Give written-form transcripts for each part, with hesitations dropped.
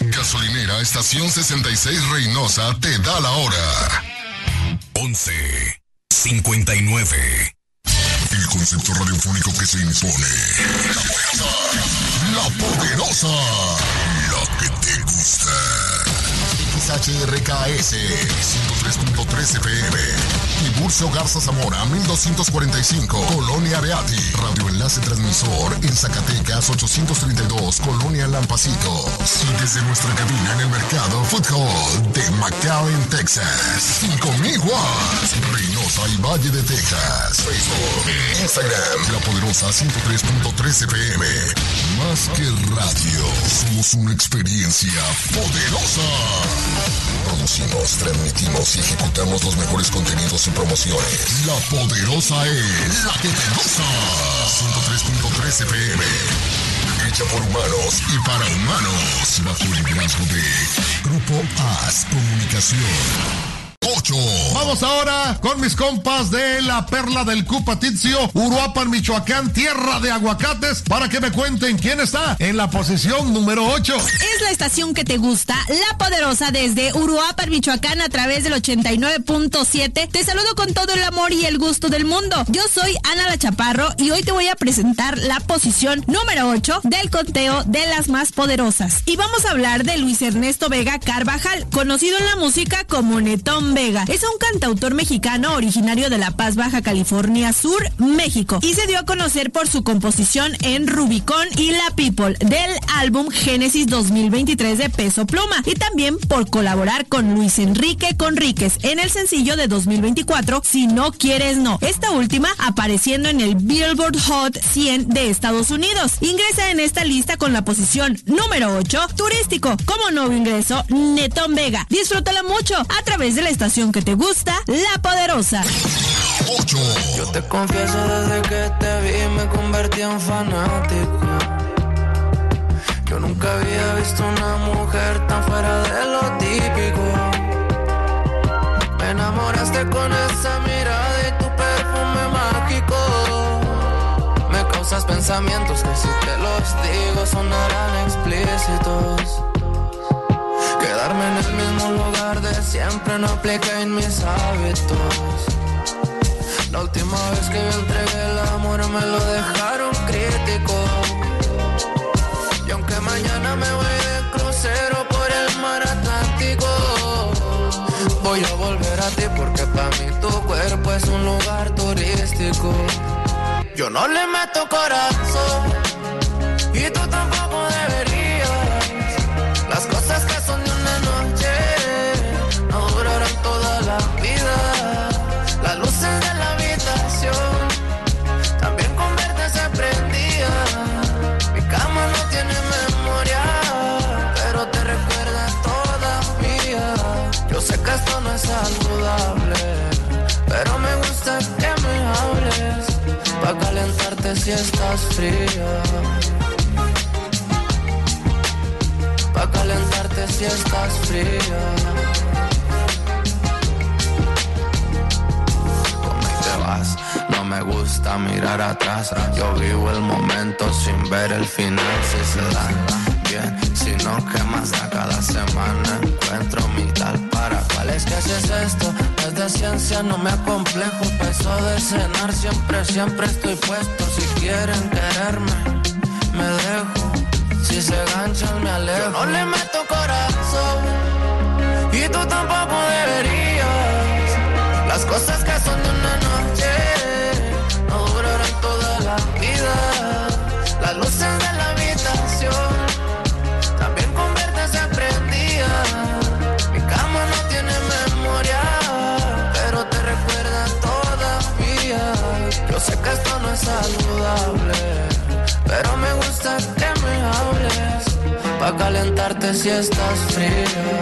Gasolinera Estación 66 Reynosa te da la hora. 11:59. El concepto radiofónico que se impone. La poderosa. La que te gusta. XHRKS 103.3 FM. Tiburcio Garza Zamora 1245, Colonia Beati. Radio Enlace Transmisor en Zacatecas 832, Colonia Lampasitos. Y desde nuestra cabina en el mercado Food Hall de McAllen, Texas. 5000 watts. Reynosa y Valle de Texas. Facebook, Instagram, La Poderosa 103.3 FM. Más que radio, somos una experiencia poderosa. Producimos, transmitimos y ejecutamos los mejores contenidos y promociones. La Poderosa es la que te gusta. 103.3 FM. Hecha por humanos y para humanos. Bajo el liderazgo de Grupo AS Comunicación. 8. Vamos ahora con mis compas de la Perla del Cupatizio, Uruapan, Michoacán, tierra de aguacates, para que me cuenten quién está en la posición número 8. Es la estación que te gusta, La Poderosa, desde Uruapan, Michoacán, a través del 89.7. Te saludo con todo el amor y el gusto del mundo. Yo soy Ana La Chaparro y hoy te voy a presentar la posición número 8 del conteo de las más poderosas. Y vamos a hablar de Luis Ernesto Vega Carvajal, conocido en la música como Netón Vega. Es un cantautor mexicano originario de La Paz, Baja California Sur, México, y se dio a conocer por su composición en Rubicón y La People del álbum Génesis 2023 de Peso Pluma, y también por colaborar con Luis Enrique Conríquez en el sencillo de 2024 Si No Quieres No, esta última apareciendo en el Billboard Hot 100 de Estados Unidos. Ingresa en esta lista con la posición número 8, turístico, como nuevo ingreso, Netón Vega. Disfrútala mucho a través de la estación que te gusta, La Poderosa. 8. Yo te confieso, desde que te vi me convertí en fanático. Yo nunca había visto una mujer tan fuera de lo típico. Me enamoraste con esa mirada y tu perfume mágico. Me causas pensamientos que si te los digo sonarán explícitos. Quedarme en el mismo lugar de siempre no aplica en mis hábitos. La última vez que yo entregué el amor me lo dejaron crítico. Y aunque mañana me voy de crucero por el mar Atlántico, voy a volver a ti porque para mí tu cuerpo es un lugar turístico. Yo no le meto corazón y tú tampoco deberías. Las cosas que son de una noche no durarán toda la vida. Las luces de la habitación también con verte se prendían. Mi cama no tiene memoria, pero te recuerda todavía. Yo sé que esto no es saludable, pero me gusta que me hables pa' calentarte si estás fría. Pa' calentarte si estás fría. Come y te vas, no me gusta mirar atrás. Yo vivo el momento sin ver el final. Si se da bien, si no, ¿qué más da? Cada semana encuentro mi tal para. ¿Cuál es que haces esto? Es de ciencia, no me acomplejo. Pa' eso de cenar siempre estoy puesto. Si quieren quererme, me dejo. Si se ganchan me alejo. Yo no le meto corazón y tú tampoco deberías. Las cosas que son de una noche no durarán toda la vida. Las luces de la habitación también con verte se prendían. Mi cama no tiene memoria, pero te recuerda todavía. Yo sé que esto no es saludable, pero me gusta que me hables pa' calentarte si estás fría.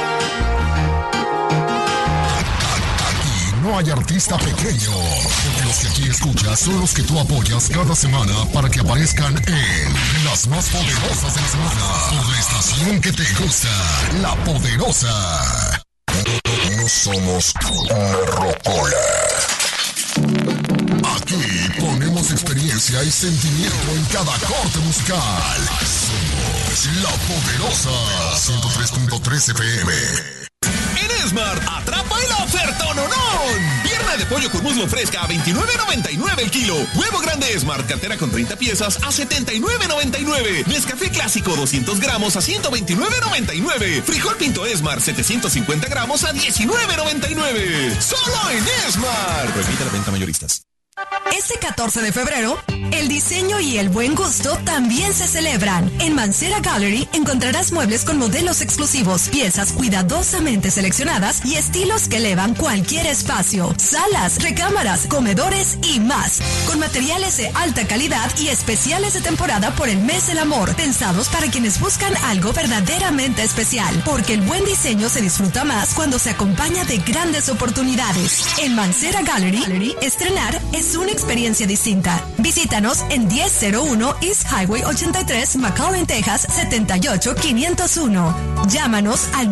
No hay artista pequeño, porque Los que aquí escuchas son los que tú apoyas cada semana para que aparezcan en las más poderosas de la semana. Por la estación que te gusta, La Poderosa. No somos una rocola. Aquí ponemos experiencia y sentimiento en cada corte musical. Somos La Poderosa 103.3 FM. En Smart, atrapa el ofertononón. Pierna de pollo con muslo fresca a $29.99 el kilo. Huevo grande Smart, cartera con 30 piezas a $79.99. Nescafé clásico 200 gramos a $129.99. Frijol pinto Smart 750 gramos a $19.99. Solo en Smart. Prohibida la venta mayoristas. Este 14 de febrero, el diseño y el buen gusto también se celebran. En Mancera Gallery encontrarás muebles con modelos exclusivos, piezas cuidadosamente seleccionadas y estilos que elevan cualquier espacio. Salas, recámaras, comedores y más. Con materiales de alta calidad y especiales de temporada por el mes del amor, pensados para quienes buscan algo verdaderamente especial. Porque el buen diseño se disfruta más cuando se acompaña de grandes oportunidades. En Mancera Gallery, estrenar es una experiencia distinta. Visítanos en 1001 East Highway 83, McAllen, Texas 78501. Llámanos al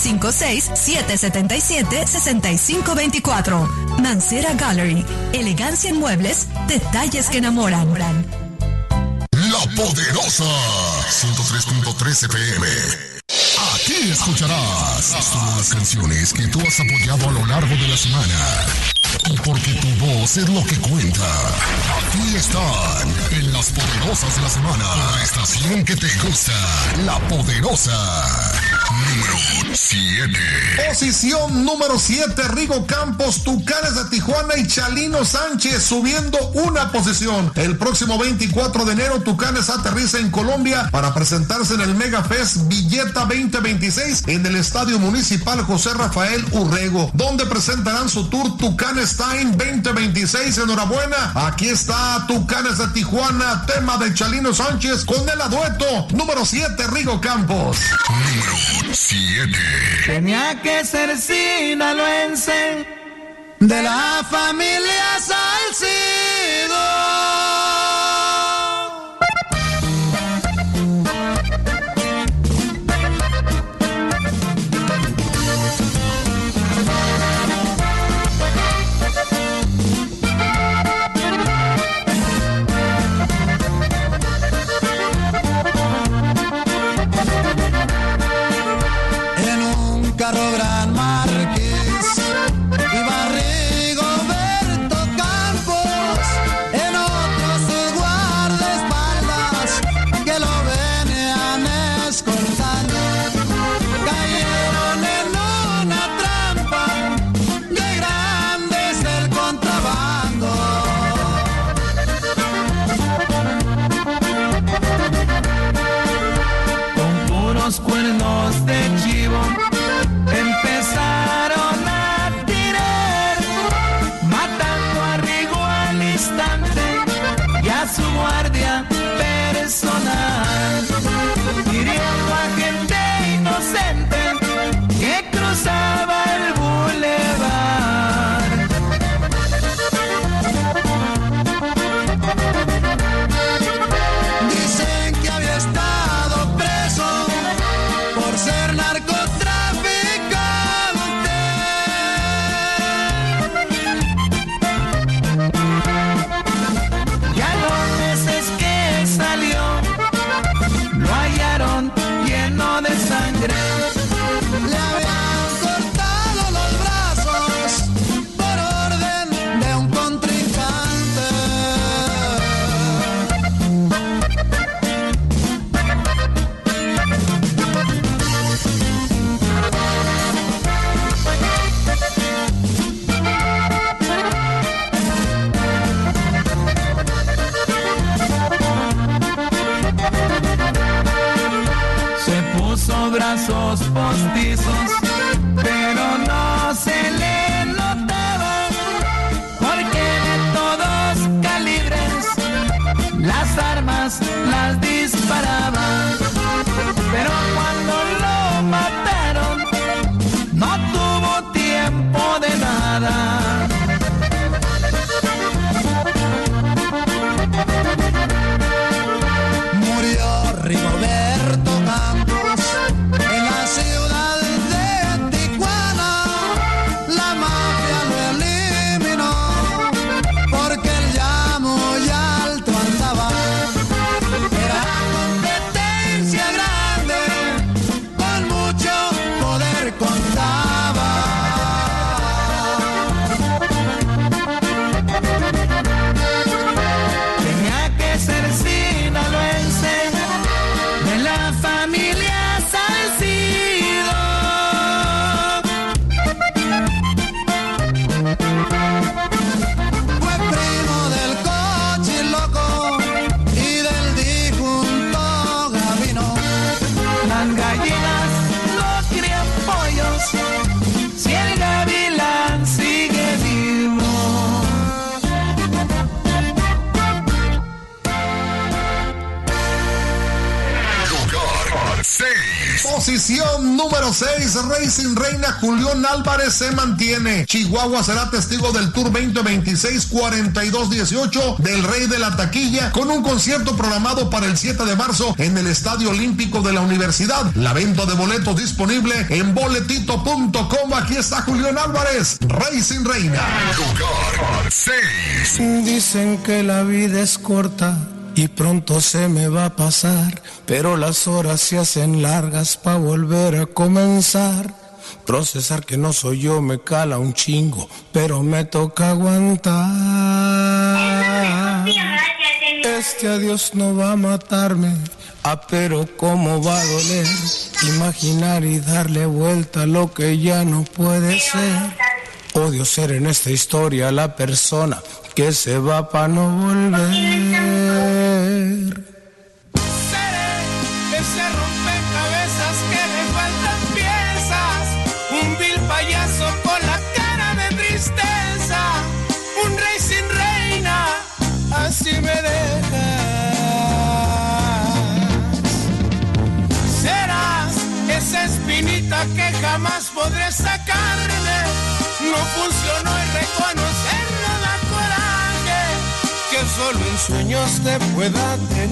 956-777-6524. Mancera Gallery. Elegancia en muebles, detalles que enamoran. La Poderosa 103.3 FM. Aquí escucharás solo las canciones que tú has apoyado a lo largo de la semana. Y porque tu voz es lo que cuenta. Aquí están en las poderosas de la semana. La estación que te gusta. La Poderosa. Número 7. Posición número 7, Rigo Campos, Tucanes de Tijuana y Chalino Sánchez subiendo una posición. El próximo 24 de enero, Tucanes aterriza en Colombia para presentarse en el Mega Fest Villeta 2026 en el Estadio Municipal José Rafael Urrego, donde presentarán su tour Tucanes Time 2026. Enhorabuena, aquí está Tucanes de Tijuana, tema de Chalino Sánchez con el dueto número 7, Rigo Campos. Número 7. Tenía que ser sinaloense de la familia Salcido. Carro Gran Marqués iba Rigoberto Campos, en otros sus guardaespaldas que lo venían escoltando. Cayeron en una trampa de grandes del contrabando. Con puros cuernos de chivo empezaron a tirar, matando a Rigo al instante y a su guardia personal, hiriendo a gente inocente que cruzaba el bulevar. Dicen que había estado preso por ser narcotraficante. Lleno de sangre, le habían cortado los brazos por orden de un contrincante. Brazos postizos, pero no se le notaba, porque de todos calibres las armas las disparaban. Pero cuando lo mataron, no tuvo tiempo de nada. Posición número 6, Racing Reina Julián Álvarez se mantiene. Chihuahua será testigo del Tour 2026 42-18 del Rey de la Taquilla, con un concierto programado para el 7 de marzo en el Estadio Olímpico de la Universidad. La venta de boletos disponible en boletito.com. Aquí está Julián Álvarez, Racing Reina. Lugar 6. Dicen que la vida es corta y pronto se me va a pasar, pero las horas se hacen largas pa' volver a comenzar. Procesar que no soy yo me cala un chingo, pero me toca aguantar. Este adiós no va a matarme, pero cómo va a doler imaginar y darle vuelta a lo que ya no puede ser. Odio ser en esta historia la persona que se va pa' no volver. Seré ese rompecabezas que le faltan piezas, un vil payaso con la cara de tristeza, un rey sin reina, así me dejas. Serás esa espinita que jamás podré sacarme, no funcionó y reconocerlo da coraje, que solo en sueños te pueda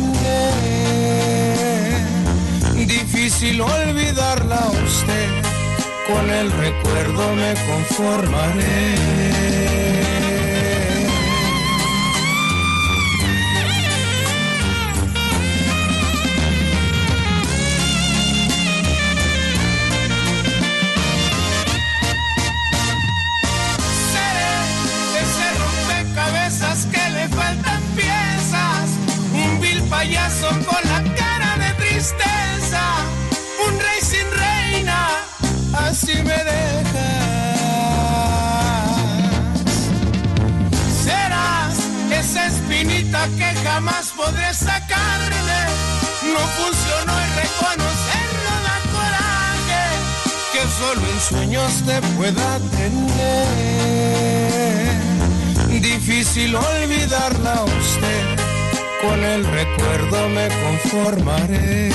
tener. Difícil olvidarla a usted, con el recuerdo me conformaré. Que le faltan piezas, un vil payaso con la cara de tristeza, un rey sin reina, así me dejas. Serás esa espinita que jamás podré sacarme, no funcionó y reconocerlo da coraje, que solo en sueños te pueda tener. Difícil olvidarla a usted, con el recuerdo me conformaré.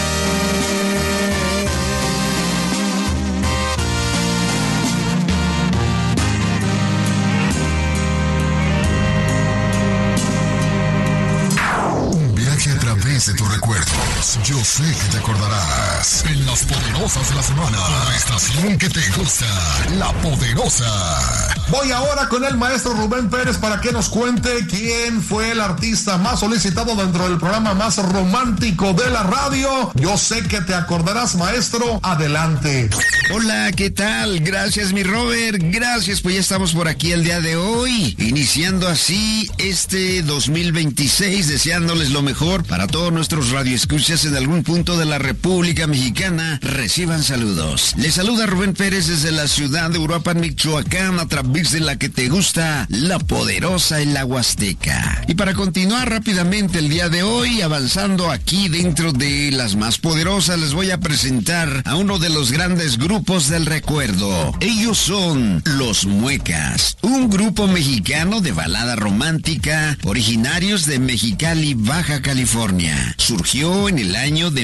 Un viaje a través de tus recuerdos. Yo sé que te acordarás. En las poderosas de la semana, la estación que te gusta, La Poderosa. Voy ahora con el maestro Rubén Pérez para que nos cuente quién fue el artista más solicitado dentro del programa más romántico de la radio. Yo sé que te acordarás, maestro. Adelante. Hola, ¿qué tal? Gracias, mi Robert. Gracias, pues ya estamos por aquí el día de hoy, iniciando así este 2026, deseándoles lo mejor para todos nuestros radioescuchas en algún punto de la República Mexicana. Reciban saludos. Les saluda Rubén Pérez desde la ciudad de Uruapan, Michoacán, a través de la que te gusta, La Poderosa en la Huasteca. Y para continuar rápidamente el día de hoy, avanzando aquí dentro de las más poderosas, les voy a presentar a uno de los grandes grupos del recuerdo. Ellos son Los Muecas, un grupo mexicano de balada romántica, originarios de Mexicali, Baja California. Surgió en el año de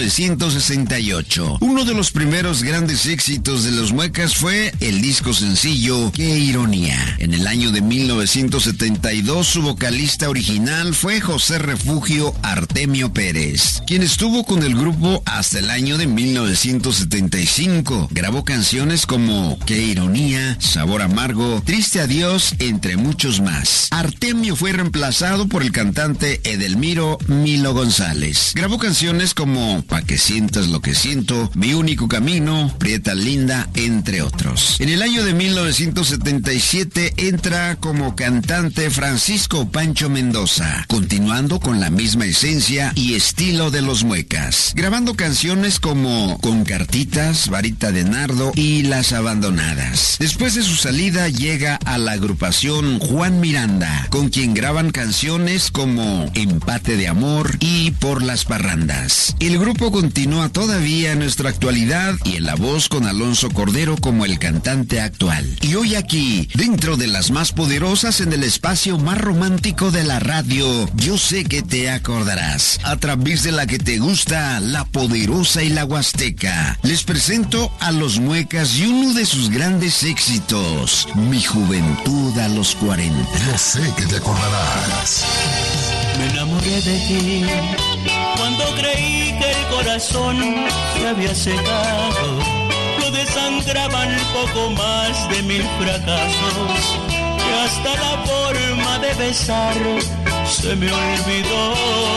1968. Uno de los primeros grandes éxitos de Los Muecas fue el disco sencillo Qué Ironía. En el año de 1972, su vocalista original fue José Refugio Artemio Pérez, quien estuvo con el grupo hasta el año de 1975. Grabó canciones como Qué Ironía, Sabor Amargo, Triste Adiós, entre muchos más. Artemio fue reemplazado por el cantante Edelmiro Milo González. Grabó canciones como Pa' que sientas lo que siento, Mi único camino, Prieta Linda, entre otros. En el año de 1977 entra como cantante Francisco Pancho Mendoza, continuando con la misma esencia y estilo de Los Muecas, grabando canciones como Con Cartitas, Varita de Nardo y Las Abandonadas. Después de su salida llega a la agrupación Juan Miranda, con quien graban canciones como Empate de Amor, y por las parrandas. El grupo continúa todavía en nuestra actualidad y en la voz con Alonso Cordero como el cantante actual. Y hoy aquí, dentro de las más poderosas en el espacio más romántico de la radio, yo sé que te acordarás, a través de la que te gusta, La Poderosa y la Huasteca. Les presento a Los Muecas y uno de sus grandes éxitos, Mi Juventud a los 40. Yo sé que te acordarás. Me enamoré de ti cuando creí que el corazón se había secado. Lo desangraban poco más de 1000 fracasos, que hasta la forma de besar se me olvidó.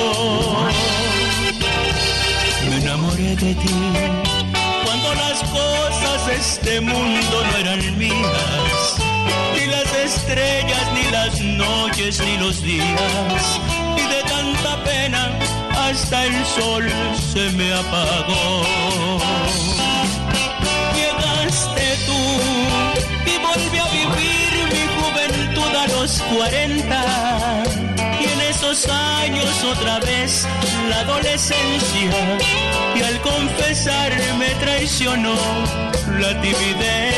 Me enamoré de ti cuando las cosas de este mundo no eran mías, ni las estrellas, ni las noches, ni los días, y de tanta pena hasta el sol se me apagó. Llegaste tú y volví a vivir mi juventud a los 40, y en esos años otra vez la adolescencia, y al confesar me traicionó la timidez.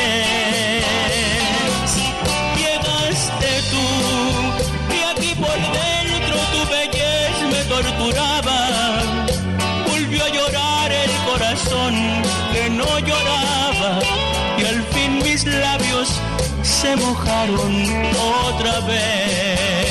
Llegaste tú y aquí por dentro tu belleza me torturaba. Volvió a llorar el corazón que no lloraba, y al fin mis labios se mojaron otra vez.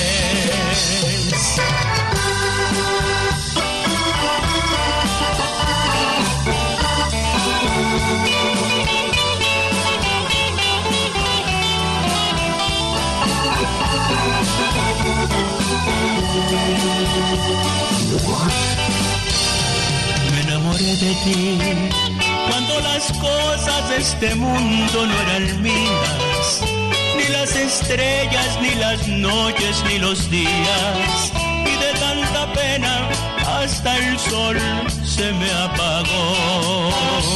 Me enamoré de ti cuando las cosas de este mundo no eran mías, ni las estrellas, ni las noches, ni los días, y de tanta pena hasta el sol se me apagó.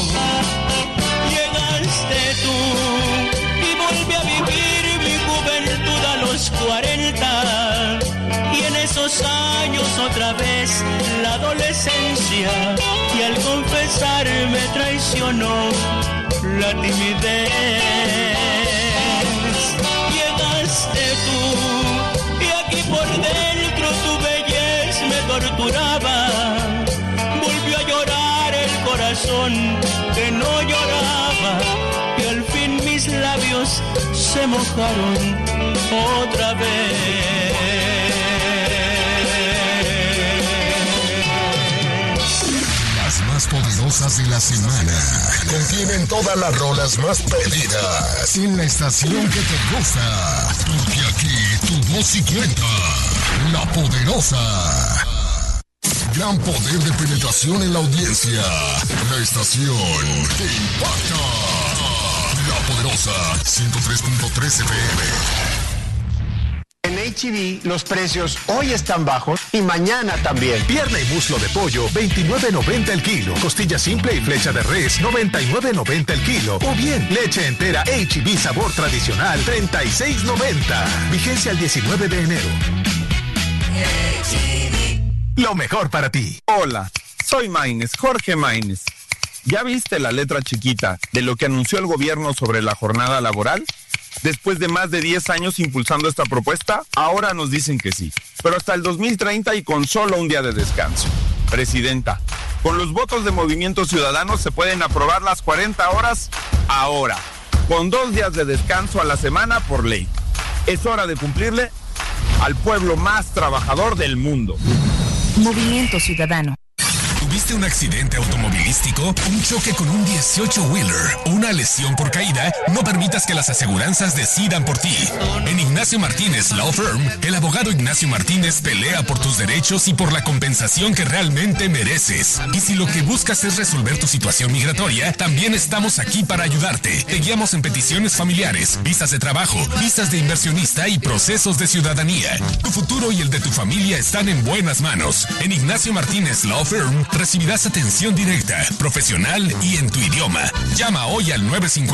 Llegaste tú y volví a vivir mi juventud a los 40, y en esos años otra vez la adolescencia, y al confesar me traicionó la timidez. Llegaste tú y aquí por dentro tu belleza me torturaba. Volvió a llorar el corazón que no lloraba, y al fin mis labios se mojaron otra vez. Más poderosas de la semana. Contienen todas las rolas más pedidas en la estación que te gusta. Porque aquí tu voz sí cuenta. La Poderosa. Gran poder de penetración en la audiencia. La estación que impacta. La Poderosa 103.3 FM. En H-E-B los precios hoy están bajos y mañana también. Pierna y muslo de pollo, $29.90 el kilo. Costilla simple y flecha de res, $99.90 el kilo. O bien, leche entera H-E-B sabor tradicional, $36.90. Vigencia el 19 de enero. H-E-B. Lo mejor para ti. Hola, soy Maines, Jorge Maines. ¿Ya viste la letra chiquita de lo que anunció el gobierno sobre la jornada laboral? Después de más de 10 años impulsando esta propuesta, ahora nos dicen que sí, pero hasta el 2030 y con solo un día de descanso. Presidenta, con los votos de Movimiento Ciudadano se pueden aprobar las 40 horas ahora, con 2 días de descanso a la semana por ley. Es hora de cumplirle al pueblo más trabajador del mundo. Movimiento Ciudadano. ¿Tuviste un accidente automovilístico? ¿Un choque con un 18-wheeler? ¿O una lesión por caída? No permitas que las aseguranzas decidan por ti. En Ignacio Martínez Law Firm, el abogado Ignacio Martínez pelea por tus derechos y por la compensación que realmente mereces. Y si lo que buscas es resolver tu situación migratoria, también estamos aquí para ayudarte. Te guiamos en peticiones familiares, visas de trabajo, visas de inversionista y procesos de ciudadanía. Tu futuro y el de tu familia están en buenas manos. En Ignacio Martínez Law Firm recibirás atención directa, profesional y en tu idioma. Llama hoy al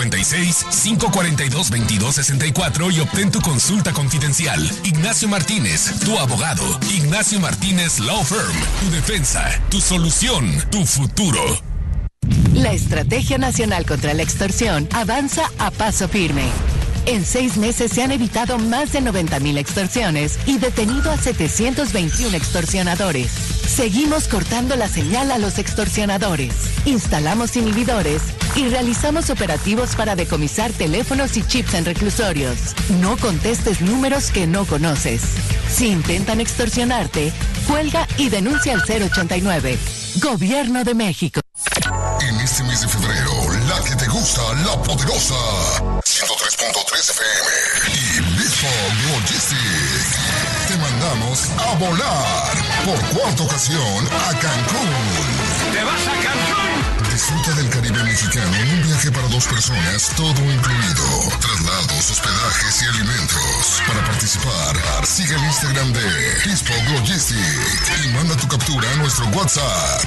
956-542-2264 y obtén tu consulta confidencial. Ignacio Martínez, tu abogado. Ignacio Martínez Law Firm. Tu defensa, tu solución, tu futuro. La Estrategia Nacional contra la Extorsión avanza a paso firme. En 6 meses se han evitado más de 90,000 extorsiones y detenido a 721 extorsionadores. Seguimos cortando la señal a los extorsionadores. Instalamos inhibidores y realizamos operativos para decomisar teléfonos y chips en reclusorios. No contestes números que no conoces. Si intentan extorsionarte, cuelga y denuncia al 089. Gobierno de México. En este mes de febrero, la que te gusta, la poderosa 103.3 FM y Bispo Logistics. Te mandamos a volar por cuarta ocasión a Cancún. ¡Te vas a Cancún! Disfruta del Caribe mexicano en un viaje para 2 personas, todo incluido. Traslados, hospedajes y alimentos. Para participar, sigue el Instagram de Bispo Logistics y manda tu captura a nuestro WhatsApp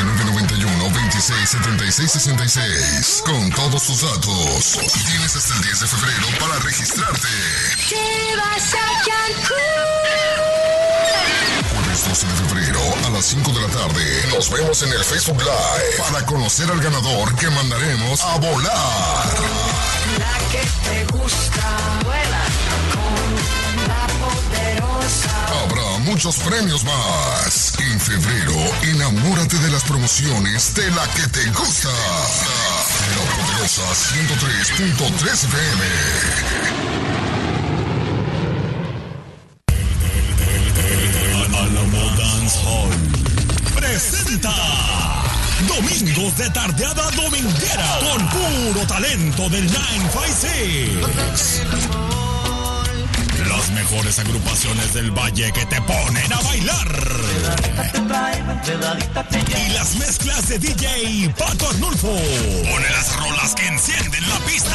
8991-267666 con todos tus datos. Tienes hasta el 10 de febrero para registrarte. Te vas a Cancún. Jueves 12 de febrero a las 5 de la tarde nos vemos en el Facebook Live para conocer al ganador que mandaremos a volar. La que te gusta, vuela con la poderosa. Habrá muchos premios más. En febrero, enamórate de las promociones de la que te gusta. La poderosa 103.3 FM. Alamo Dance Hall presenta Domingos de Tardeada Dominguera con puro talento del 956. Las mejores agrupaciones del Valle que te ponen a bailar. Y las mezclas de DJ Pato Arnulfo. Pone las rolas que encienden la pista.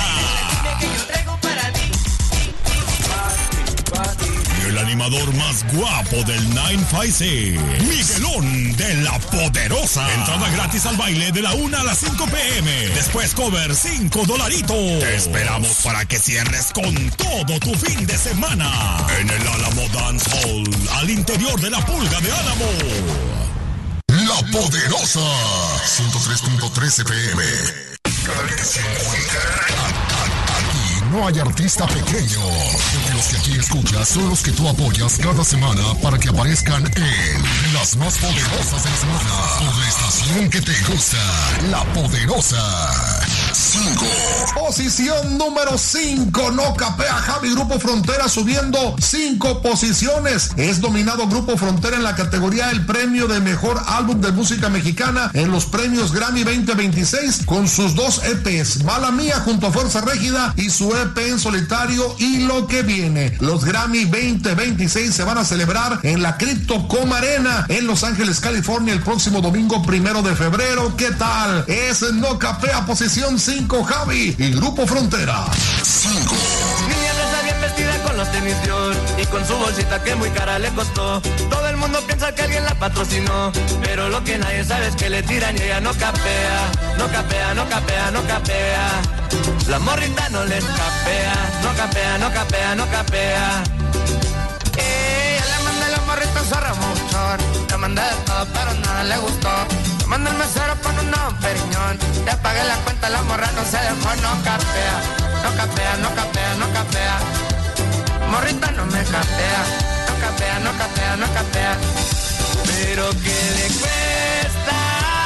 Y el animador más guapo del 956, Miguelón de la Poderosa. Entrada gratis al baile de la 1 a las 5 p.m. Después cover $5. Te esperamos para que cierres con todo tu fin de semana en el Alamo Dance Hall, al interior de la Pulga de Álamo. La Poderosa 103.3 FM. Cada vez que se encuentra. No hay artista pequeño. Los que aquí escuchas son los que tú apoyas cada semana para que aparezcan en las más poderosas de la semana. Por la estación que te gusta, La Poderosa 5. Posición número 5. No capea Javi. Grupo Frontera subiendo 5 posiciones. Es dominado Grupo Frontera en la categoría del premio de mejor álbum de música mexicana en los premios Grammy 2026 con sus 2 EPs. Mala Mía junto a Fuerza Régida y su EP en solitario y lo que viene. Los Grammy 2026 se van a celebrar en la Crypto.com Arena en Los Ángeles, California el próximo domingo 1 de febrero. ¿Qué tal? Es No Capea posición 5 Javi y Grupo Frontera. 5. Niña rosa bien vestida con los tenis Dior y con su bolsita que muy cara le costó. Todo el mundo piensa que alguien la patrocinó, pero lo que nadie sabe es que le tiran y ella no capea. No capea, no capea, no capea. La morrita no les capea. No capea, no capea, no capea. Ella le manda la morrita a Ramuchón. Le mandé de todo pero nada le gustó. Le mandé el mesero con una periñón. Le pagué la cuenta, la morra no se dejó. No capea, no capea, no capea, no capea. Morrita no me capea. No capea, no capea, no capea. Pero que le cuesta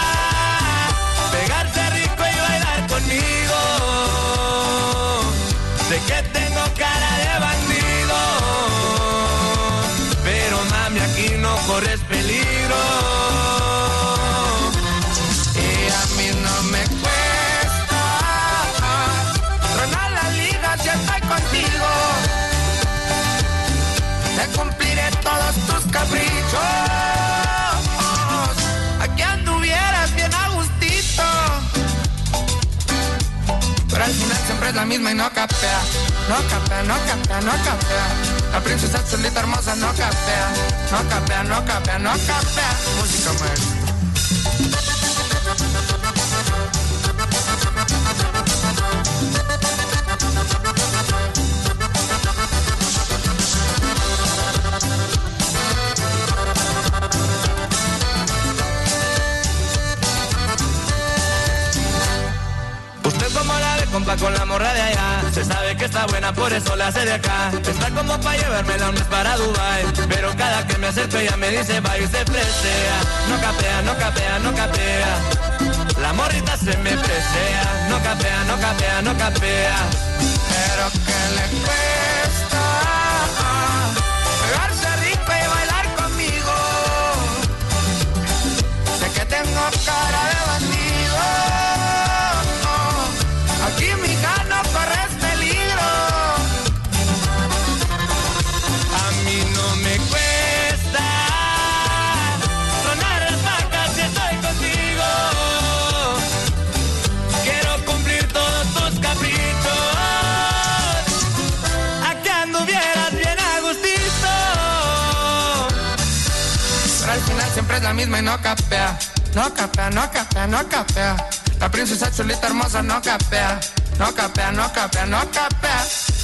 pegarse rico y bailar conmigo. Sé que tengo cara de bandido, pero mami aquí no corres peligro. Y a mí no me cuesta tronar la liga si estoy contigo. Te cumpliré todos tus caprichos. Aquí anduvieras bien a gustito, pero al final siempre es la misma y no capea. No capea, no capea, no capea. La princesa solita hermosa no capea. No capea, no capea, no capea. Música maestra. con la morra de allá. Se sabe que está buena, por eso la hace de acá. Está como pa' llevármela un mes para Dubai, pero cada que me acerco ella me dice va y se presea. No capea, no capea, no capea. La morrita se me presea. No capea, no capea, no capea. Pero que le cuesta pegarse rico y bailar conmigo. Sé que tengo cara de bandido. Aquí mija no corres peligro. A mí no me cuesta sonar las vacas si estoy contigo. Quiero cumplir todos tus caprichos. A que anduvieras bien a gustito. Pero al final siempre es la misma y no capea. No capea, no capea, no capea. La princesa chulita hermosa no capea. No capea, no capea, no capea.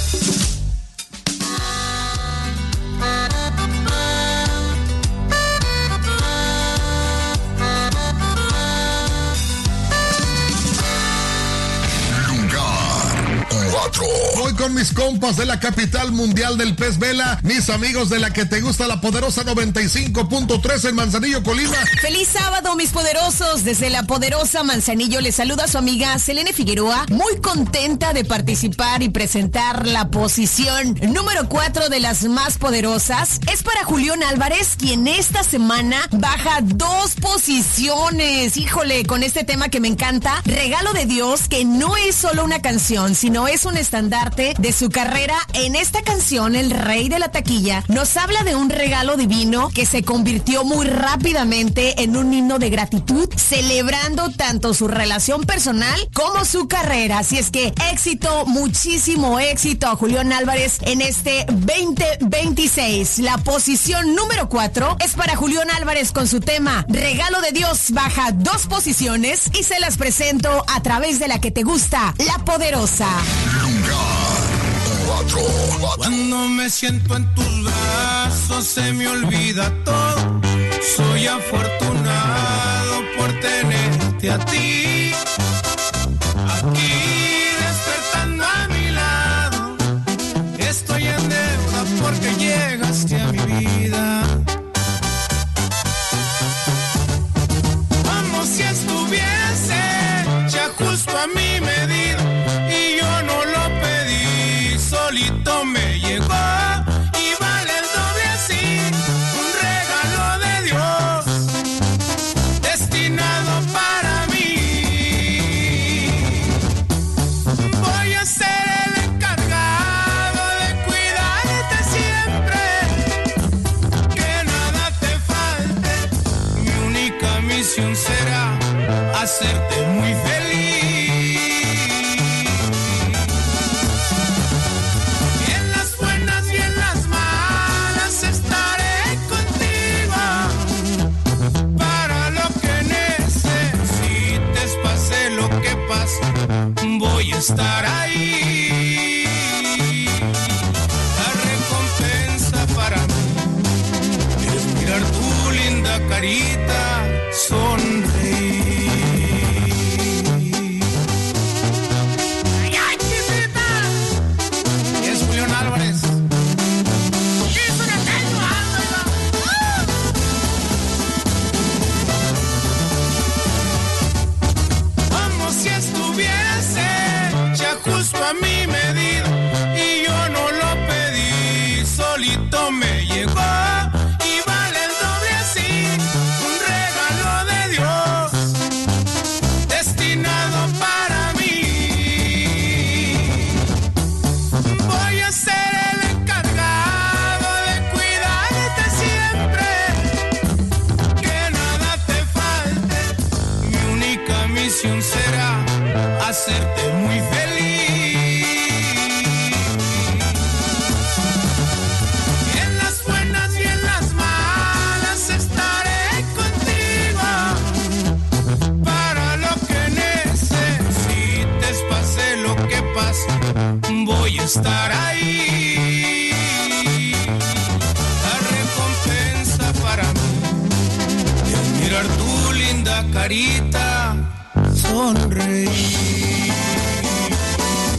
Voy con mis compas de la capital mundial del pez vela, mis amigos de la que te gusta, la poderosa 95.3 en Manzanillo, Colima. Feliz sábado, mis poderosos. Desde la poderosa Manzanillo les saluda a su amiga Selene Figueroa, muy contenta de participar y presentar la posición número 4 de las más poderosas. Es para Julián Álvarez, quien esta semana baja 2 posiciones. Híjole, con este tema que me encanta, Regalo de Dios, que no es solo una canción, sino es un estandarte de su carrera. En esta canción, el rey de la taquilla nos habla de un regalo divino que se convirtió muy rápidamente en un himno de gratitud, celebrando tanto su relación personal como su carrera. Así es que éxito, muchísimo éxito a Julián Álvarez en este 2026. La posición número 4 es para Julián Álvarez con su tema Regalo de Dios, baja 2 posiciones y se las presento a través de la que te gusta, la poderosa. Cuando me siento en tus brazos se me olvida todo. Soy afortunado por tenerte a ti. Aquí despertando a mi lado. Estoy en deuda porque llegaste a mi vida. Como si estuviese ya justo a mi medida. Y yo no lo pedí, solito me llegó. Y vale el doble así, un regalo de Dios, destinado para mí. Voy a ser el encargado de cuidarte siempre, que nada te falte. Mi única misión será hacerte muy feliz. Voy a estar ahí. La recompensa para mí es mirar tu linda carita sonreír. ¡Ay, ay, chiquita! Es Julián Álvarez. Como si estuviese ya justo a mi medida. Y yo no lo pedí, solito me llegó. Y vale el doble así, un regalo de Dios, destinado para mí. Voy a ser el encargado de cuidarte siempre, que nada te falte. Mi única misión será hacerte muy feliz. En las buenas y en las malas estaré contigo. Para lo que necesites, pase lo que pase, voy a estar ahí. La recompensa para mí es mirar tu linda carita sonreír.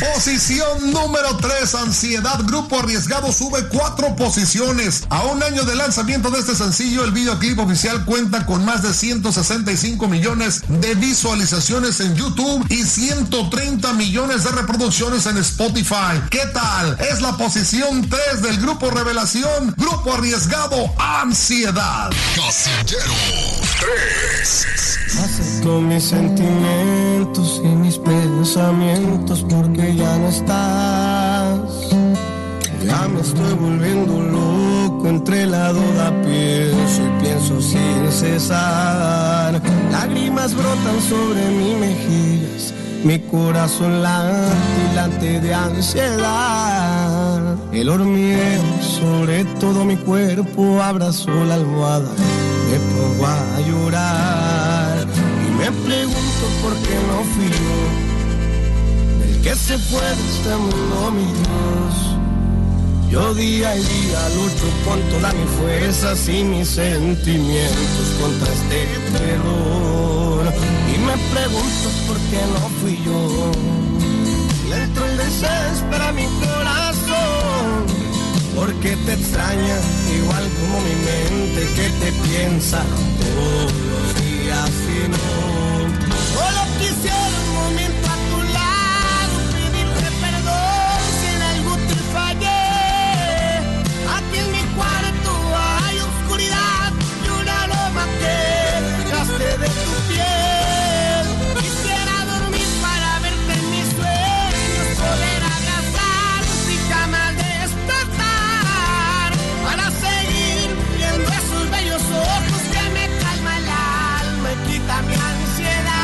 Posición número 3, Ansiedad, Grupo Arriesgado, sube 4 posiciones. A un año de lanzamiento de este sencillo, el videoclip oficial cuenta con más de 165 millones de visualizaciones en YouTube y 130 millones de reproducciones en Spotify. ¿Qué tal? Es la posición 3 del Grupo Revelación, Grupo Arriesgado, Ansiedad. Casillero 3. Acepto mis sentimientos y mis pensamientos porque ya no estás. Ya me estoy volviendo loco, entre la duda pienso y pienso sin cesar. Lágrimas brotan sobre mis mejillas, mi corazón late de ansiedad. El hormigueo sobre todo mi cuerpo abrazó la almohada, me pongo a llorar y me pregunto por qué no fui yo el que se fue de este mundo, mi Dios. Yo día y día lucho con todas mis fuerzas y mis sentimientos contra este terror. Y me pregunto por qué no fui yo. Le entró el desespero a mi corazón, porque te extraña igual como mi mente que te piensa todos los días y no. Solo quisiera un momento a tu lado, pedirte perdón si en algo te fallé. Aquí en mi cuarto hay oscuridad y una loma que dejaste de tu piel. Quisiera dormir para verte en mis sueños, poder abrazarte y jamás despertar, para seguir viendo esos bellos ojos que me calma el alma y quita mi ansiedad.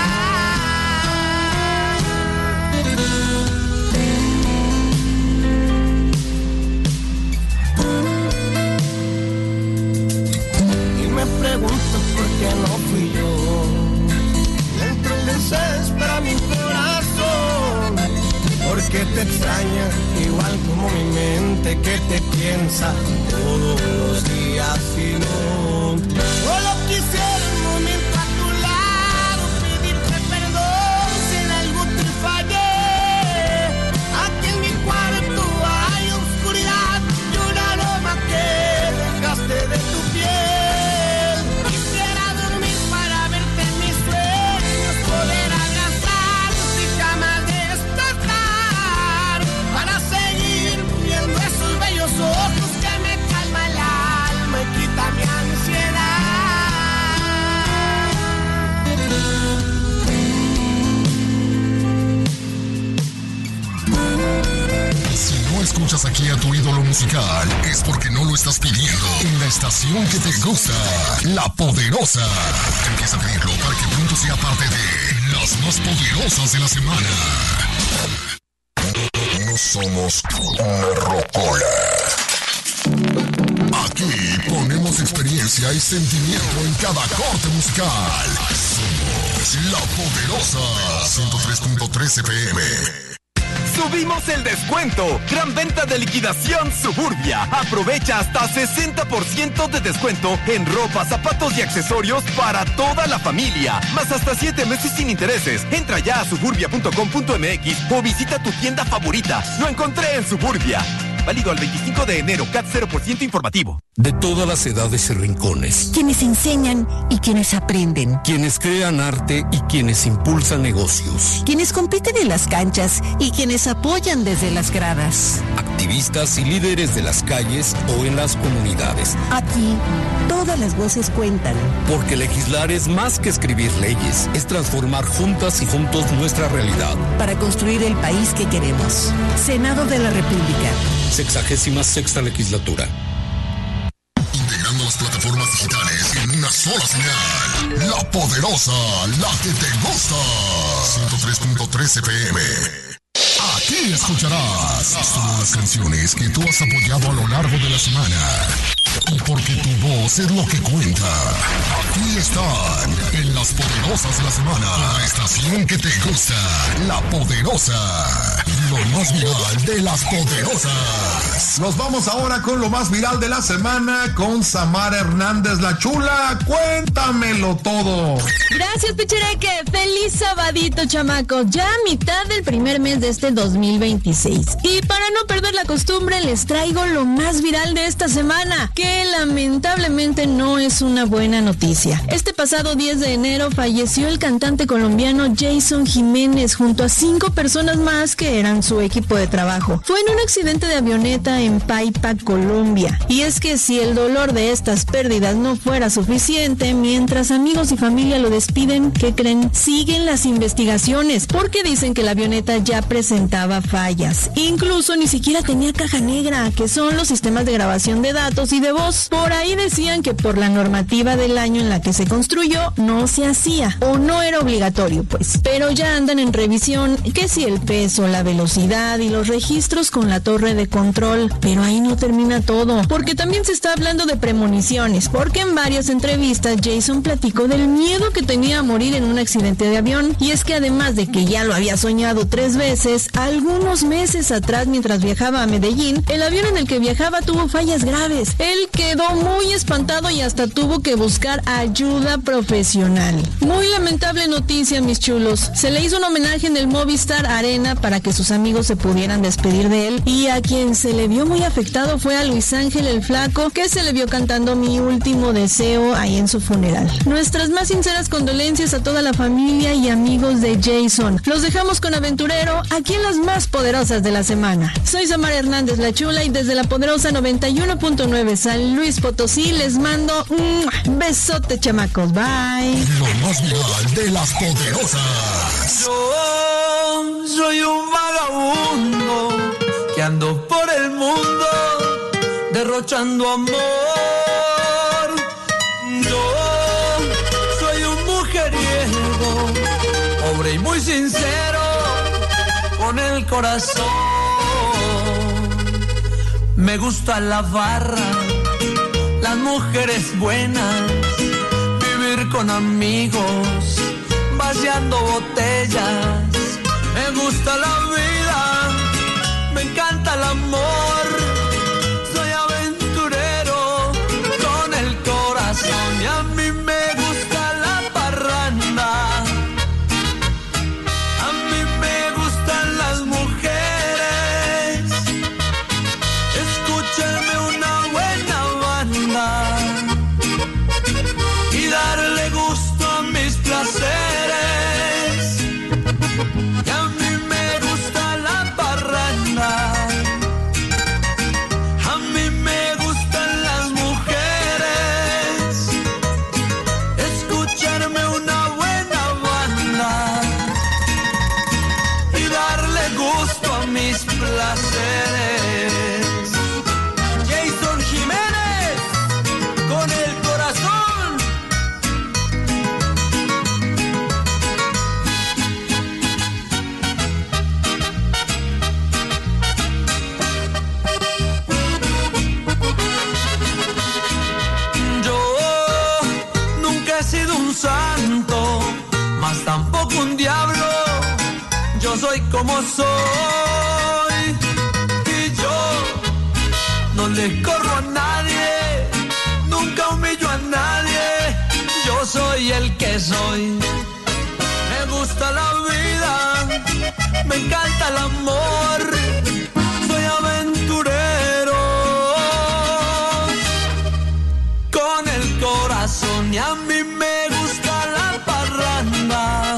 Me pregunto por qué no fui yo. Dentro el desespero a mi corazón, porque te extraña igual como mi mente que te piensa todos los días y no. Solo quisiera un momento a tu lado, pedirte perdón si en algo te fallé. Aquí en mi cuarto hay oscuridad y una loma que dejaste de tu piel. Ojos que me calma el alma y quita mi ansiedad. Si no escuchas aquí a tu ídolo musical, es porque no lo estás pidiendo en la estación que te gusta, La Poderosa. Empieza a pedirlo para que pronto sea parte de las más poderosas de la semana. No somos una rocola. Aquí ponemos experiencia y sentimiento en cada corte musical. Somos La Poderosa 103.3 FM. Subimos el descuento. Gran venta de liquidación Suburbia. Aprovecha hasta 60% de descuento en ropa, zapatos y accesorios para toda la familia. Más hasta 7 meses sin intereses. Entra ya a suburbia.com.mx o visita tu tienda favorita. Lo encontré en Suburbia. Válido al 25 de enero, CAT 0% informativo. De todas las edades y rincones. Quienes enseñan y quienes aprenden. Quienes crean arte y quienes impulsan negocios. Quienes compiten en las canchas y quienes apoyan desde las gradas. Activistas y líderes de las calles o en las comunidades. Aquí, todas las voces cuentan. Porque legislar es más que escribir leyes. Es transformar juntas y juntos nuestra realidad. Para construir el país que queremos. Senado de la República. 66ª legislatura. Integrando las plataformas digitales en una sola señal. La Poderosa, la que te gusta. 103.3 FM. Aquí escucharás todas las canciones que tú has apoyado a lo largo de la semana. Y porque tu voz es lo que cuenta. Aquí están, en las poderosas de la semana. La estación que te gusta, La Poderosa. Lo más viral de las poderosas. Nos vamos ahora con lo más viral de la semana con Samara Hernández, la chula. Cuéntamelo todo. Gracias, Pechereque. Feliz sabadito, chamacos. Ya a mitad del primer mes de este 2026. Y para no perder la costumbre, les traigo lo más viral de esta semana, que lamentablemente no es una buena noticia. Este pasado 10 de enero falleció el cantante colombiano Jason Jiménez junto a 5 personas más que eran su equipo de trabajo. Fue en un accidente de avioneta en Paipa, Colombia. Y es que si el dolor de estas pérdidas no fuera suficiente, mientras amigos y familia lo despiden, ¿qué creen? Siguen las investigaciones, porque dicen que la avioneta ya presentaba fallas. Incluso ni siquiera tenía caja negra, que son los sistemas de grabación de datos y de voz. Por ahí decían que por la normativa del año en la que se construyó, no se hacía, o no era obligatorio, pues. Pero ya andan en revisión, que si el peso, la velocidad y los registros con la torre de control. Pero ahí no termina todo, porque también se está hablando de premoniciones, porque en varias entrevistas Jason platicó del miedo que tenía a morir en un accidente de avión. Y es que además de que ya lo había soñado 3 veces, algunos meses atrás, mientras viajaba a Medellín, el avión en el que viajaba tuvo fallas graves. Él quedó muy espantado y hasta tuvo que buscar ayuda profesional. Muy lamentable noticia, mis chulos. Se le hizo un homenaje en el Movistar Arena para que sus amigos se pudieran despedir de él, y a quien se le vio muy afectado fue a Luis Ángel el Flaco, que se le vio cantando Mi Último Deseo ahí en su funeral. Nuestras más sinceras condolencias a toda la familia y amigos de Jason. Los dejamos con Aventurero, aquí en las más poderosas de la semana. Soy Samara Hernández, la chula, y desde la poderosa 91.9 San Luis Potosí les mando un besote, chamacos. Bye. Lo más viral de las poderosas. Yo soy un vagabundo que ando por el mundo derrochando amor. Yo soy un mujeriego, pobre y muy sincero, con el corazón. Me gusta la barra, las mujeres buenas, vivir con amigos, vaciando botellas. Me gusta la vida, me encanta el amor. Soy aventurero con el corazón y a mí me gusta la parranda. A mí me gustan las mujeres. Escúchenme una buena banda y darle gusto a mis placeres. Y a mí me gusta la parranda. A mí me gustan las mujeres. Escucharme una buena banda y darle gusto a mis placeres. Jason Jiménez, con el corazón. Santo, mas tampoco un diablo. Yo soy como soy y yo no le corro a nadie, nunca humillo a nadie. Yo soy el que soy. Me gusta la vida, me encanta el amor. Soy aventurero con el corazón y a mí me parranda.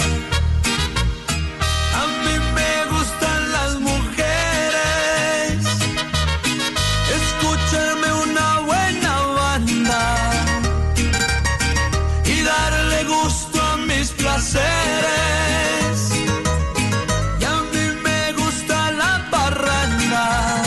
A mí me gustan las mujeres. Escúchenme una buena banda y darle gusto a mis placeres. Y a mí me gusta la parranda.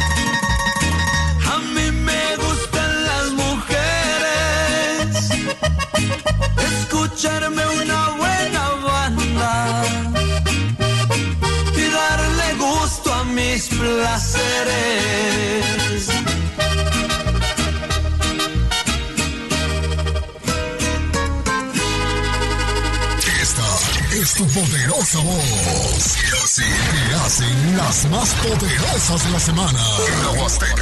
A mí me gustan las mujeres. Escucharme una buena banda y darle gusto a mis placeres. tu poderosa voz. Y así te hacen las más poderosas de la semana. En la Huasteca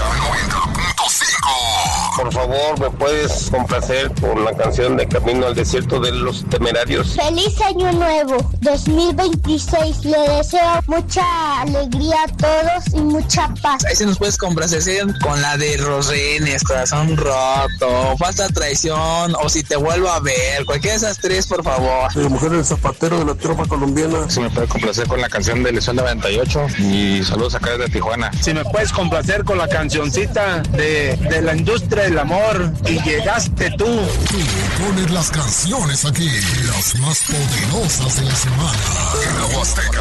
90.5. Por favor, ¿me puedes complacer con la canción de Camino al Desierto de los Temerarios? Feliz Año Nuevo 2026. Le deseo mucha alegría a todos y mucha paz. Ahí se nos puedes complacer con la de Los Rehenes, Corazón Roto, Falsa Traición, o Si Te Vuelvo a Ver. Cualquiera de esas tres, por favor. La mujer del zapatero de la tropa colombiana. Si me puedes complacer con la canción de Lesión 98 y saludos acá desde Tijuana. Si me puedes complacer con la cancioncita de la industria del amor y llegaste tú. Tú pones las canciones aquí, las más poderosas de la semana. En la Huasteca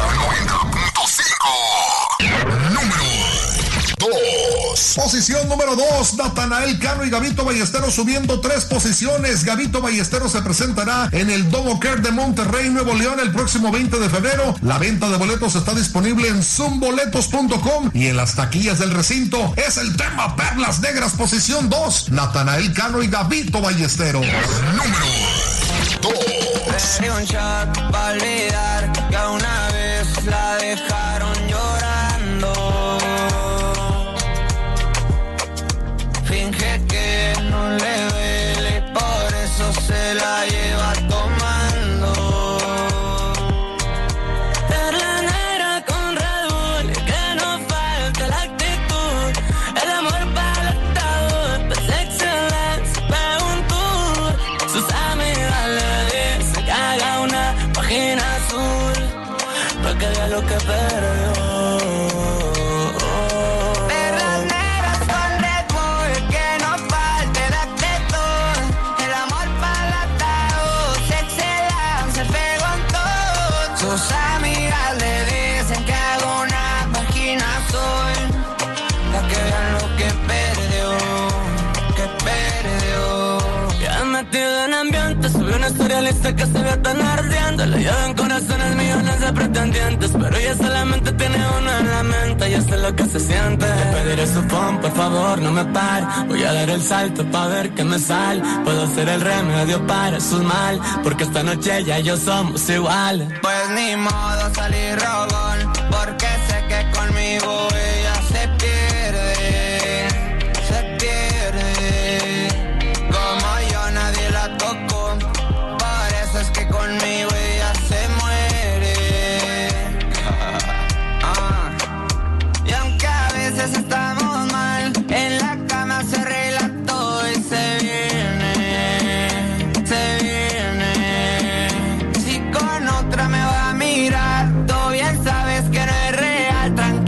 90.5. Número 2. Posición número 2, Natanael Cano y Gabito Ballesteros subiendo 3 posiciones. Gabito Ballesteros se presentará en el Domo Care de Monterrey, Nuevo León, el próximo 20 de febrero. La venta de boletos está disponible en zoomboletos.com y en las taquillas del recinto. Es el tema Perlas Negras, posición 2, Natanael Cano y Gabito Ballesteros. Número 2. Pedí un shot para olvidar que una vez la dejaron llorando. Finge que no le duele y por eso se la lleva tomando. Perla negra con Red Bull, que no falte la actitud. El amor para el atado, pues excelencia para un tour. Sus amigas le dicen que haga una página azul para que vea lo que perdió. Sus amigas le dicen que hago una página azul para que vean lo que perdió. Ya metido en ambiente, subí una historia lista que se ve tan ardiente. Le llevan corazones millones de pretendientes, pero ella solamente tiene uno en la mente. Y sé lo que se siente. Le pediré su phone, por favor, no me pare. Voy a dar el salto para ver qué me sale. Puedo ser el remedio para su mal, porque esta noche ella y yo somos iguales. Pues ni modo salir rogón, porque sé que conmigo ella se pierde. Se pierde. Como yo nadie la tocó, por eso es que conmigo ella se muere. Y aunque a veces estamos mal, en la cama se arregla todo y se viene. Si con otra me va a mirar, tú bien sabes que no es real. Tranqui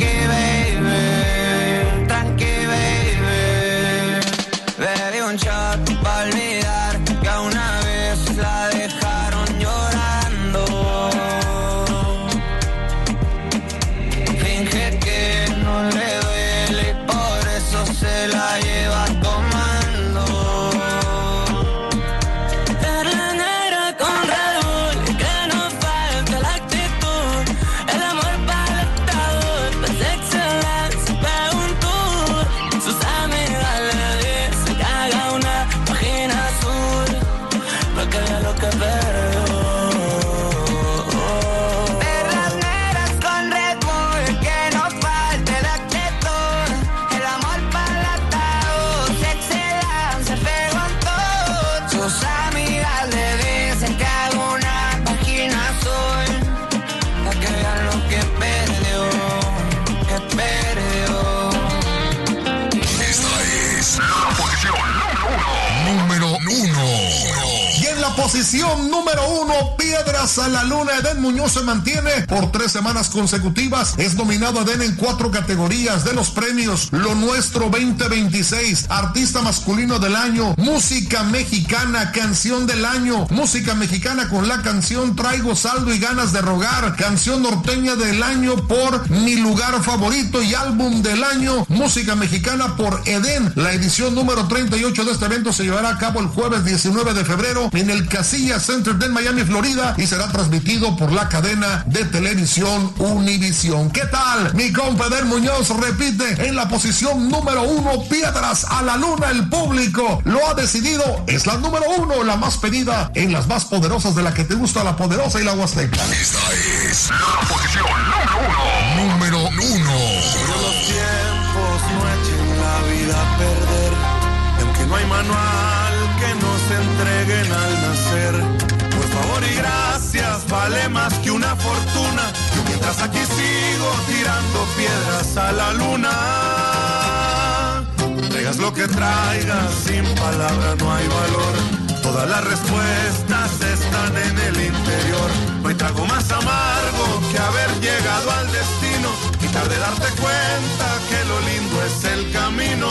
baby. Bebí un shot para olvidar que una vez la dejaron llorando. Finge que no le duele y por eso se la lleva tomando. Perla negra con Red Bull, que no falte la actitud. El amor para el atado, pues excelencia para un tour. Sus amigas le dicen que haga una página azul para que vea lo que perdió. Perlas negras con Red Bull, que no falte la actitud. El amor para el atado, excelencia pegó en todo. Sus amigas le dicen que hago una página azul para que vean lo que perdió. Esta es la posición número 1. Y en la posición número 1, Piedras a la Luna, Edén Muñoz se mantiene por 3 semanas consecutivas. Es nominado Edén en 4 categorías de los premios Lo Nuestro 2026, Artista Masculino del Año, Música Mexicana, Canción del Año, Música Mexicana con la canción Traigo Saldo y Ganas de Rogar, Canción Norteña del Año por Mi Lugar Favorito y Álbum del Año, Música Mexicana por Edén. La edición número 38 de este evento se llevará a cabo el jueves 19 de febrero en el Casillas Center de Miami, Florida, y será transmitido por la cadena de televisión Univisión. ¿Qué tal? Mi compa Eder Muñoz repite en la posición número 1, Piedras a la Luna. El público lo ha decidido. Es la número 1, la más pedida en las más poderosas de la que te gusta, la Poderosa y la Huasteca. Esta es la posición número 1. Los tiempos no echen la vida a perder, y aunque no hay manual que nos entreguen al nacer, por favor y gracias vale más que una fortuna. Yo mientras aquí sigo tirando piedras a la luna. Traigas lo que traigas, sin palabra no hay valor. Todas las respuestas están en el interior. No hay trago más amargo que haber llegado al destino y tarde darte cuenta que lo lindo es el camino.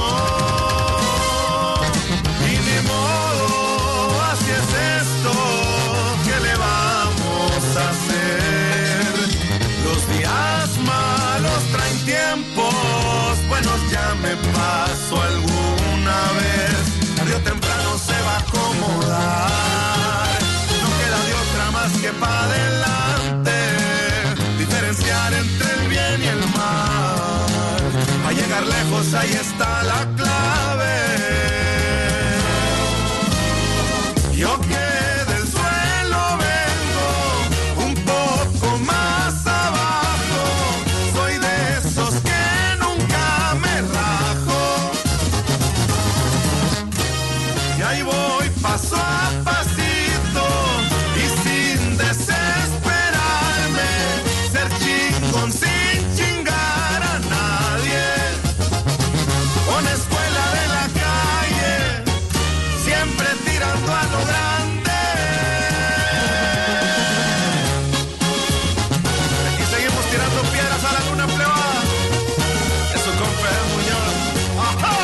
Y ni modo, así es esto, ¿qué le vamos a hacer? Los días malos traen tiempos buenos, ya me pasó alguna vez. Tarde o temprano se va a acomodar, no queda de otra más que para adelante, diferenciar entre el bien y el mal. A llegar lejos ahí está la clave. Yo que del suelo vengo un poco más abajo, soy de esos que nunca me rajo. Y ahí voy paso a pasito y sin desesperarme, ser chingón sin chingar a nadie. Una escuela de la calle, siempre tirando a lo grande. Aquí seguimos tirando piedras a la luna plebada. Eso con Pedro Muñoz. ¡Ajá!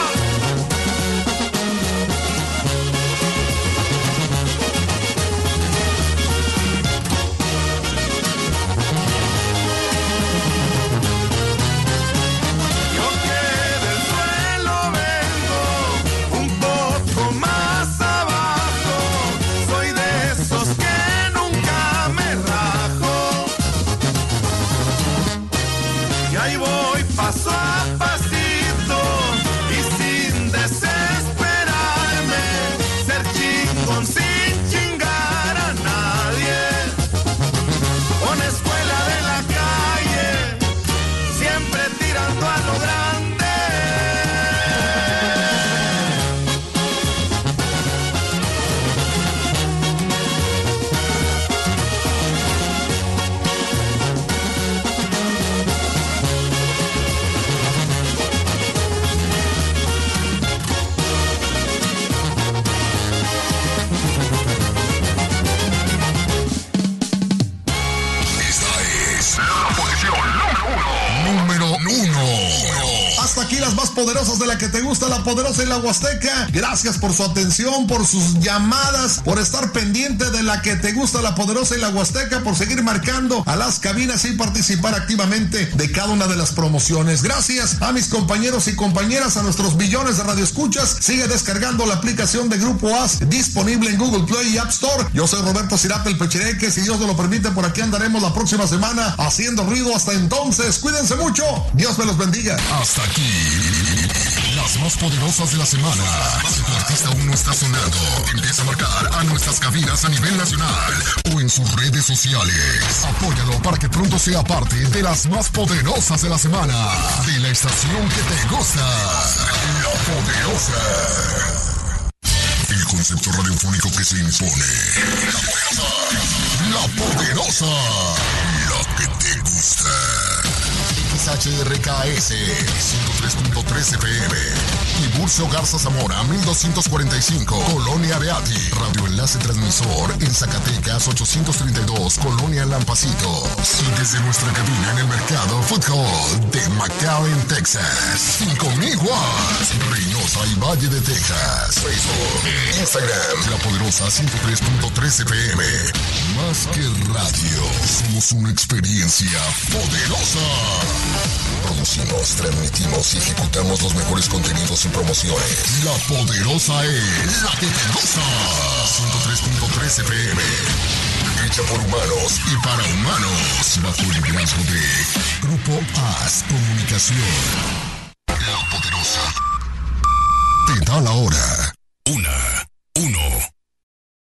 Yo que del suelo vengo un poco más abajo, soy de esos que nunca me rajo. Y ahí voy paso a pasito y sin desesperarme, ser chingón sin chingar a nadie. Una escuela de la calle, siempre tirando a lo grande. Esta es la posición número 1. Hasta aquí las más poderosas de la que te gusta, la Poderosa y la Huasteca. Gracias por su atención, por sus llamadas, por estar pendiente de la que te gusta, la Poderosa y la Huasteca, por seguir marcando a las cabinas y participar activamente de cada una de las promociones. Gracias a mis compañeros y compañeras, a nuestros billones de radioescuchas. Sigue descargando la aplicación de Grupo AS, disponible en Google Play y App Store. Yo soy Roberto Cirate, el Pechereque. Si Dios nos lo permite, por aquí andaremos la próxima semana haciendo ruido. Hasta entonces, cuídense mucho. Dios me los bendiga. Hasta aquí las más poderosas de la semana. Si tu artista aún no está sonando, empieza a marcar a nuestras cabinas a nivel nacional o en sus redes sociales. Apóyalo para que pronto sea parte de las más poderosas de la semana. De la estación que te gusta, La Poderosa. El concepto radiofónico que se impone. La Poderosa. La que te gusta. XHRKS 103.3 FM. Tiburcio Garza Zamora 1245, Colonia Beati. Radio Enlace Transmisor en Zacatecas 832, Colonia Lampacito. Y desde nuestra cabina en el mercado Food Hall de McAllen, Texas. 5000 watts. Reynosa y Valle de Texas. Facebook, Instagram, La Poderosa 103.3 FM. Más que Radio. Somos una experiencia poderosa. Producimos, transmitimos y ejecutamos los mejores contenidos y promociones. La Poderosa es la que te gusta. 103.3 FM. Hecha por humanos y para humanos. Bajo el liderazgo de Grupo AS Comunicación. La Poderosa te da la hora.